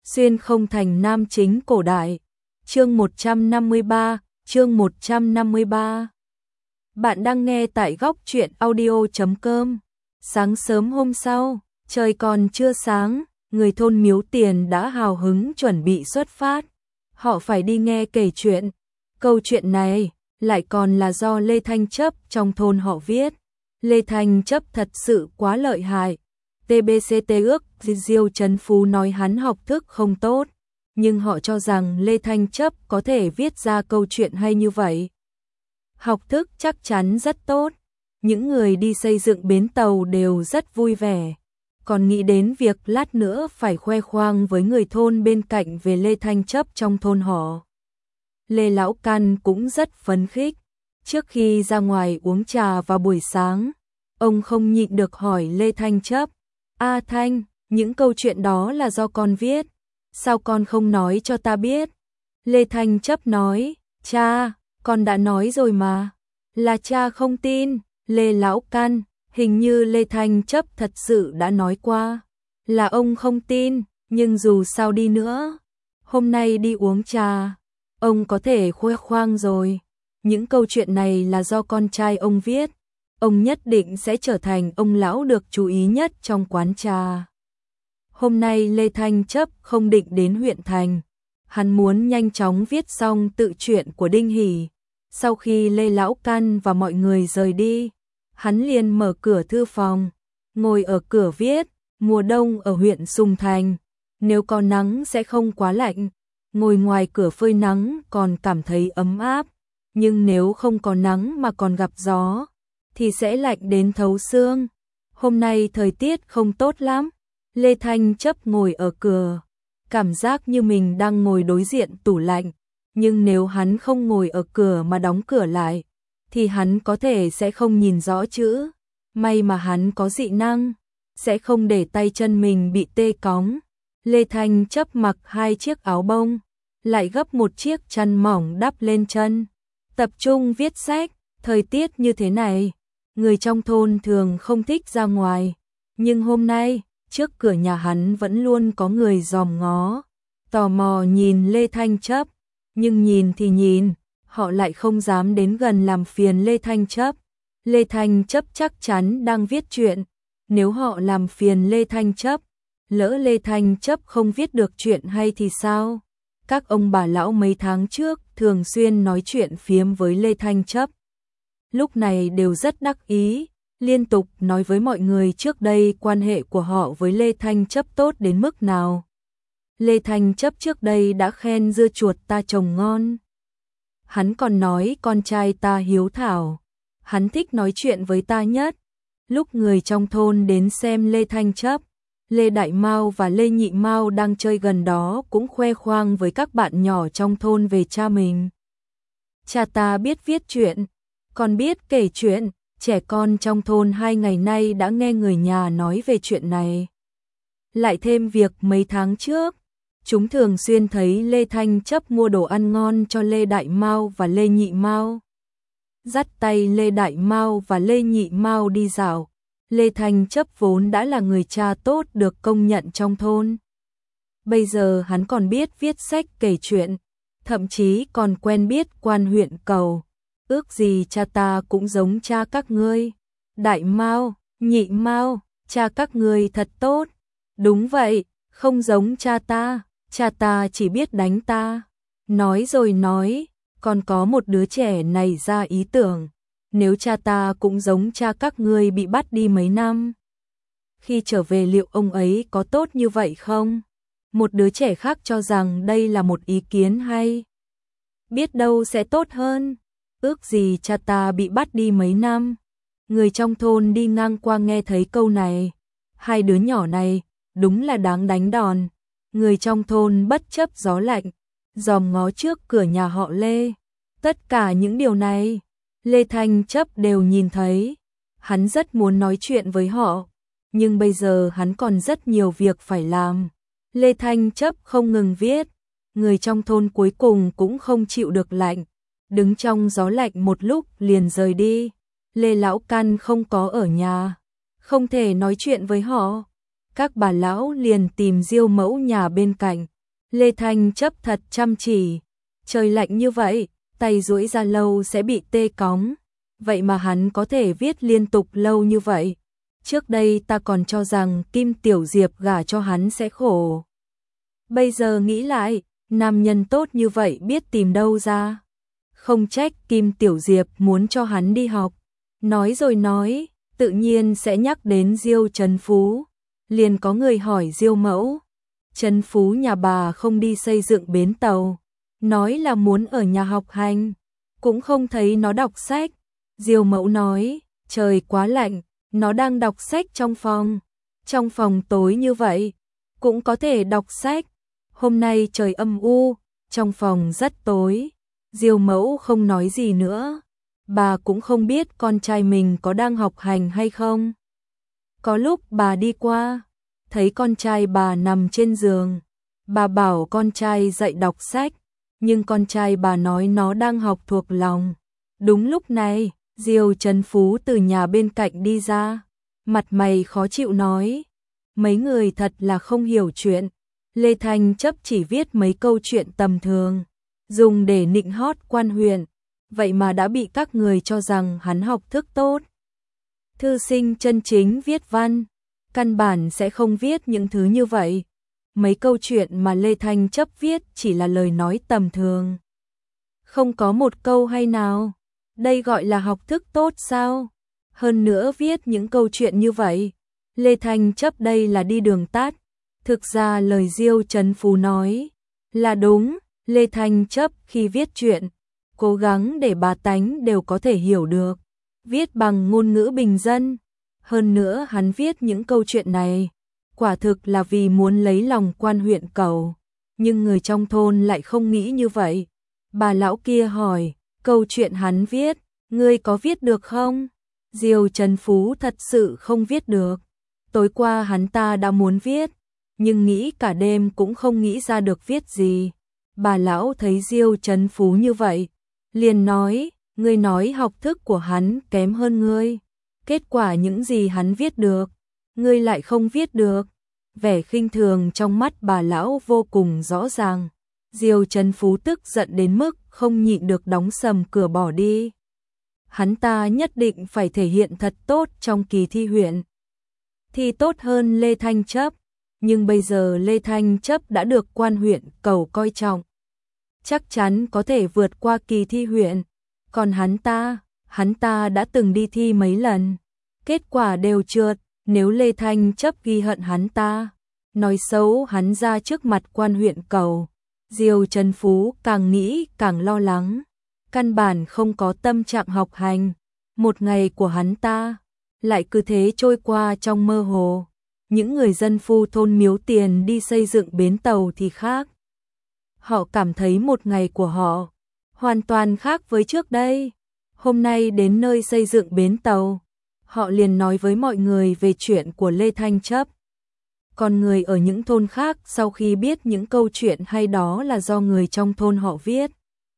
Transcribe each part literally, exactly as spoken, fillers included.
Xuyên không thành nam chính cổ đại. Chương một trăm năm mươi ba, chương một trăm năm mươi ba. Bạn đang nghe tại góc truyện audio chấm com. Sáng sớm hôm sau, trời còn chưa sáng, người thôn Miếu Tiền đã hào hứng chuẩn bị xuất phát. Họ phải đi nghe kể chuyện. Câu chuyện này lại còn là do Lê Thanh Chấp trong thôn họ viết. Lê Thanh Chấp thật sự quá lợi hại. tê bê xê tê ước Diêu Trấn Phú nói hắn học thức không tốt, nhưng họ cho rằng Lê Thanh Chấp có thể viết ra câu chuyện hay như vậy. Học thức chắc chắn rất tốt, những người đi xây dựng bến tàu đều rất vui vẻ, còn nghĩ đến việc lát nữa phải khoe khoang với người thôn bên cạnh về Lê Thanh Chấp trong thôn họ. Lê Lão Căn cũng rất phấn khích, trước khi ra ngoài uống trà vào buổi sáng, ông không nhịn được hỏi Lê Thanh Chấp: "A Thanh, những câu chuyện đó là do con viết, sao con không nói cho ta biết?" Lê Thanh Chấp nói: "Cha, con đã nói rồi mà." "Là cha không tin." Lê Lão Căn: "Hình như Lê Thanh Chấp thật sự đã nói qua." "Là ông không tin, nhưng dù sao đi nữa, hôm nay đi uống trà, ông có thể khoe khoang rồi. Những câu chuyện này là do con trai ông viết, ông nhất định sẽ trở thành ông lão được chú ý nhất trong quán trà." Hôm nay Lê Thanh Chấp không định đến huyện thành, hắn muốn nhanh chóng viết xong tự truyện của Đinh Hỷ. Sau khi Lê Lão Căn và mọi người rời đi, hắn liền mở cửa thư phòng, ngồi ở cửa viết. Mùa đông ở huyện Sùng Thành, nếu có nắng sẽ không quá lạnh, ngồi ngoài cửa phơi nắng còn cảm thấy ấm áp, nhưng nếu không có nắng mà còn gặp gió thì sẽ lạnh đến thấu xương. Hôm nay thời tiết không tốt lắm. Lê Thanh Chấp ngồi ở cửa, cảm giác như mình đang ngồi đối diện tủ lạnh, nhưng nếu hắn không ngồi ở cửa mà đóng cửa lại thì hắn có thể sẽ không nhìn rõ chữ. May mà hắn có dị năng, sẽ không để tay chân mình bị tê cóng. Lê Thanh Chấp mặc hai chiếc áo bông, lại gấp một chiếc chăn mỏng đắp lên chân, tập trung viết sách. Thời tiết như thế này, người trong thôn thường không thích ra ngoài, nhưng hôm nay, trước cửa nhà hắn vẫn luôn có người dòm ngó, tò mò nhìn Lê Thanh Chấp, nhưng nhìn thì nhìn, họ lại không dám đến gần làm phiền Lê Thanh Chấp. Lê Thanh Chấp chắc chắn đang viết chuyện, nếu họ làm phiền Lê Thanh Chấp, lỡ Lê Thanh Chấp không viết được chuyện hay thì sao? Các ông bà lão mấy tháng trước thường xuyên nói chuyện phiếm với Lê Thanh Chấp, lúc này đều rất đắc ý, liên tục nói với mọi người trước đây quan hệ của họ với Lê Thanh Chấp tốt đến mức nào. Lê Thanh Chấp trước đây đã khen dưa chuột ta trồng ngon. Hắn còn nói con trai ta hiếu thảo, hắn thích nói chuyện với ta nhất. Lúc người trong thôn đến xem Lê Thanh Chấp, Lê Đại Mao và Lê Nhị Mao đang chơi gần đó cũng khoe khoang với các bạn nhỏ trong thôn về cha mình. "Cha ta biết viết chuyện, còn biết kể chuyện." Trẻ con trong thôn hai ngày nay đã nghe người nhà nói về chuyện này. Lại thêm việc mấy tháng trước, chúng thường xuyên thấy Lê Thanh Chấp mua đồ ăn ngon cho Lê Đại Mao và Lê Nhị Mao. Dắt tay Lê Đại Mao và Lê Nhị Mao đi dạo. Lê Thanh Chấp vốn đã là người cha tốt được công nhận trong thôn. Bây giờ hắn còn biết viết sách kể chuyện, thậm chí còn quen biết quan huyện Cầu. "Ước gì cha ta cũng giống cha các ngươi." "Đại Mao, Nhị Mao, cha các ngươi thật tốt." "Đúng vậy, không giống cha ta, cha ta chỉ biết đánh ta." Nói rồi nói, còn có một đứa trẻ này ra ý tưởng, "Nếu cha ta cũng giống cha các ngươi bị bắt đi mấy năm, khi trở về liệu ông ấy có tốt như vậy không?" Một đứa trẻ khác cho rằng đây là một ý kiến hay, biết đâu sẽ tốt hơn. "Ước gì cha ta bị bắt đi mấy năm." Người trong thôn đi ngang qua nghe thấy câu này, hai đứa nhỏ này đúng là đáng đánh đòn. Người trong thôn bất chấp gió lạnh, dòm ngó trước cửa nhà họ Lê. Tất cả những điều này, Lê Thanh Chấp đều nhìn thấy. Hắn rất muốn nói chuyện với họ, nhưng bây giờ hắn còn rất nhiều việc phải làm. Lê Thanh Chấp không ngừng viết, người trong thôn cuối cùng cũng không chịu được lạnh, đứng trong gió lạnh một lúc liền rời đi. Lê Lão Căn không có ở nhà, không thể nói chuyện với họ. Các bà lão liền tìm Diêu mẫu nhà bên cạnh, Lê Thanh chấp thật chăm chỉ. Trời lạnh như vậy, tay duỗi ra lâu sẽ bị tê cóng. Vậy mà hắn có thể viết liên tục lâu như vậy. Trước đây ta còn cho rằng Kim Tiểu Diệp gả cho hắn sẽ khổ. Bây giờ nghĩ lại, nam nhân tốt như vậy biết tìm đâu ra. Không trách Kim Tiểu Diệp muốn cho hắn đi học. Nói rồi nói, tự nhiên sẽ nhắc đến Diêu Trấn Phú. Liền có người hỏi Diêu mẫu. Trấn Phú nhà bà không đi xây dựng bến tàu. Nói là muốn ở nhà học hành. Cũng không thấy nó đọc sách. Diêu mẫu nói, trời quá lạnh, nó đang đọc sách trong phòng. Trong phòng tối như vậy, cũng có thể đọc sách. Hôm nay trời âm u, trong phòng rất tối. Diêu mẫu không nói gì nữa. Bà cũng không biết con trai mình có đang học hành hay không. Có lúc bà đi qua, thấy con trai bà nằm trên giường. Bà bảo con trai dậy đọc sách, nhưng con trai bà nói nó đang học thuộc lòng. Đúng lúc này, Diêu Trấn Phú từ nhà bên cạnh đi ra, mặt mày khó chịu nói, mấy người thật là không hiểu chuyện. Lê Thanh chấp chỉ viết mấy câu chuyện tầm thường, dùng để nịnh hót quan huyện, vậy mà đã bị các người cho rằng hắn học thức tốt. Thư sinh chân chính viết văn, căn bản sẽ không viết những thứ như vậy. Mấy câu chuyện mà Lê Thanh chấp viết chỉ là lời nói tầm thường. Không có một câu hay nào. Đây gọi là học thức tốt sao? Hơn nữa viết những câu chuyện như vậy. Lê Thanh chấp đây là đi đường tắt. Thực ra lời Diêu Trấn Phú nói là đúng. Lê Thanh chấp khi viết chuyện, cố gắng để bá tánh đều có thể hiểu được. Viết bằng ngôn ngữ bình dân. Hơn nữa hắn viết những câu chuyện này, quả thực là vì muốn lấy lòng quan huyện cầu. Nhưng người trong thôn lại không nghĩ như vậy. Bà lão kia hỏi, câu chuyện hắn viết, ngươi có viết được không? Diêu Trấn Phú thật sự không viết được. Tối qua hắn ta đã muốn viết, nhưng nghĩ cả đêm cũng không nghĩ ra được viết gì. Bà lão thấy Diêu Trấn Phú như vậy, liền nói, ngươi nói học thức của hắn kém hơn ngươi. Kết quả những gì hắn viết được, ngươi lại không viết được. Vẻ khinh thường trong mắt bà lão vô cùng rõ ràng. Diêu Trấn Phú tức giận đến mức không nhịn được đóng sầm cửa bỏ đi. Hắn ta nhất định phải thể hiện thật tốt trong kỳ thi huyện. Thi tốt hơn Lê Thanh chấp, nhưng bây giờ Lê Thanh chấp đã được quan huyện cầu coi trọng. Chắc chắn có thể vượt qua kỳ thi huyện. Còn hắn ta, hắn ta đã từng đi thi mấy lần. Kết quả đều trượt. Nếu Lê Thanh chấp ghi hận hắn ta, nói xấu hắn ra trước mặt quan huyện cầu, Diêu Trấn Phú càng nghĩ càng lo lắng. Căn bản không có tâm trạng học hành. Một ngày của hắn ta lại cứ thế trôi qua trong mơ hồ. Những người dân phu thôn Miếu Tiền đi xây dựng bến tàu thì khác. Họ cảm thấy một ngày của họ hoàn toàn khác với trước đây. Hôm nay đến nơi xây dựng bến tàu, họ liền nói với mọi người về chuyện của Lê Thanh chấp. Còn người ở những thôn khác sau khi biết những câu chuyện hay đó là do người trong thôn họ viết,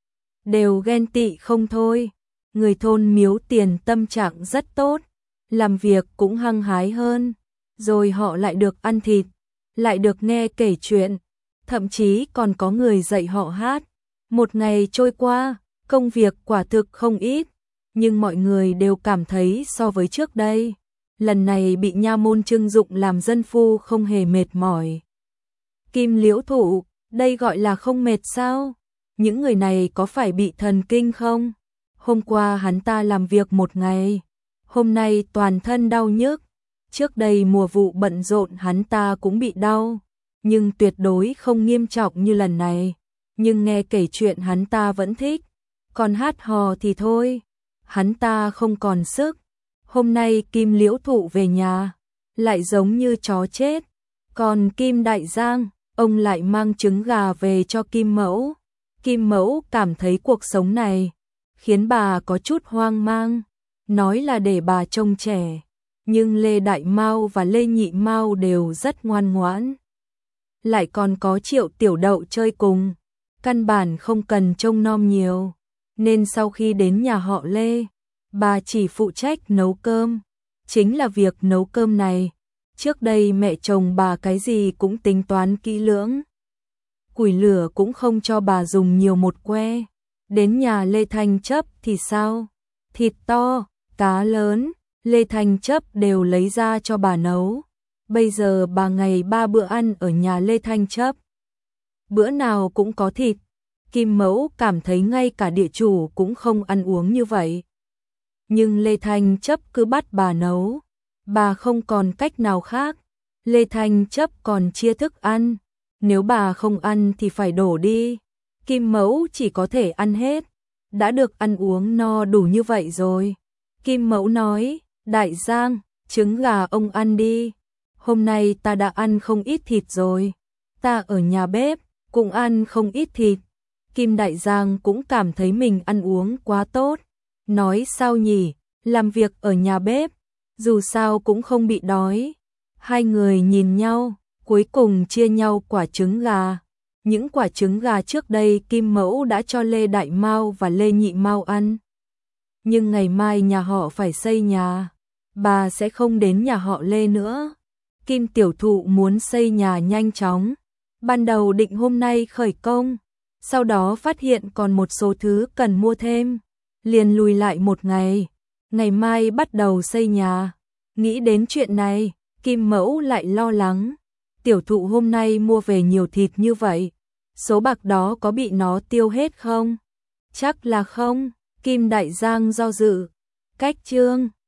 đều ghen tị không thôi. Người thôn Miếu Tiền tâm trạng rất tốt, làm việc cũng hăng hái hơn. Rồi họ lại được ăn thịt, lại được nghe kể chuyện, thậm chí còn có người dạy họ hát. Một ngày trôi qua, công việc quả thực không ít, nhưng mọi người đều cảm thấy so với trước đây, lần này bị nha môn trưng dụng làm dân phu không hề mệt mỏi. Kim Liễu Thụ, đây gọi là không mệt sao? Những người này có phải bị thần kinh không? Hôm qua hắn ta làm việc một ngày, hôm nay toàn thân đau nhức. Trước đây mùa vụ bận rộn hắn ta cũng bị đau, nhưng tuyệt đối không nghiêm trọng như lần này. Nhưng nghe kể chuyện hắn ta vẫn thích, còn hát hò thì thôi, hắn ta không còn sức. Hôm nay Kim Liễu Thụ về nhà, lại giống như chó chết. Còn Kim Đại Giang, ông lại mang trứng gà về cho Kim Mẫu. Kim Mẫu cảm thấy cuộc sống này khiến bà có chút hoang mang, nói là để bà trông trẻ. Nhưng Lê Đại Mao và Lê Nhị Mao đều rất ngoan ngoãn. Lại còn có Triệu Tiểu Đậu chơi cùng, căn bản không cần trông nom nhiều. Nên sau khi đến nhà họ Lê, bà chỉ phụ trách nấu cơm. Chính là việc nấu cơm này, trước đây mẹ chồng bà cái gì cũng tính toán kỹ lưỡng. củi lửa cũng không cho bà dùng nhiều một que. Đến nhà Lê Thanh Chấp thì sao? Thịt to, cá lớn, Lê Thanh Chấp đều lấy ra cho bà nấu. Bây giờ bà ngày ba bữa ăn ở nhà Lê Thanh Chấp. Bữa nào cũng có thịt. Kim Mẫu cảm thấy ngay cả địa chủ cũng không ăn uống như vậy. Nhưng Lê Thanh Chấp cứ bắt bà nấu. Bà không còn cách nào khác. Lê Thanh Chấp còn chia thức ăn. Nếu bà không ăn thì phải đổ đi. Kim Mẫu chỉ có thể ăn hết. Đã được ăn uống no đủ như vậy rồi. Kim Mẫu nói, Đại Giang, trứng gà ông ăn đi. Hôm nay ta đã ăn không ít thịt rồi. Ta ở nhà bếp, cũng ăn không ít thịt. Kim Đại Giang cũng cảm thấy mình ăn uống quá tốt. Nói sao nhỉ, làm việc ở nhà bếp, dù sao cũng không bị đói. Hai người nhìn nhau, cuối cùng chia nhau quả trứng gà. Những quả trứng gà trước đây Kim Mẫu đã cho Lê Đại Mao và Lê Nhị Mao ăn. Nhưng ngày mai nhà họ phải xây nhà, bà sẽ không đến nhà họ Lê nữa. Kim Tiểu Thụ muốn xây nhà nhanh chóng. Ban đầu định hôm nay khởi công, sau đó phát hiện còn một số thứ cần mua thêm, liền lùi lại một ngày. Ngày mai bắt đầu xây nhà. Nghĩ đến chuyện này, Kim Mẫu lại lo lắng. Tiểu Thụ hôm nay mua về nhiều thịt như vậy, số bạc đó có bị nó tiêu hết không? Chắc là không. Kim Đại Giang do dự. Cách chương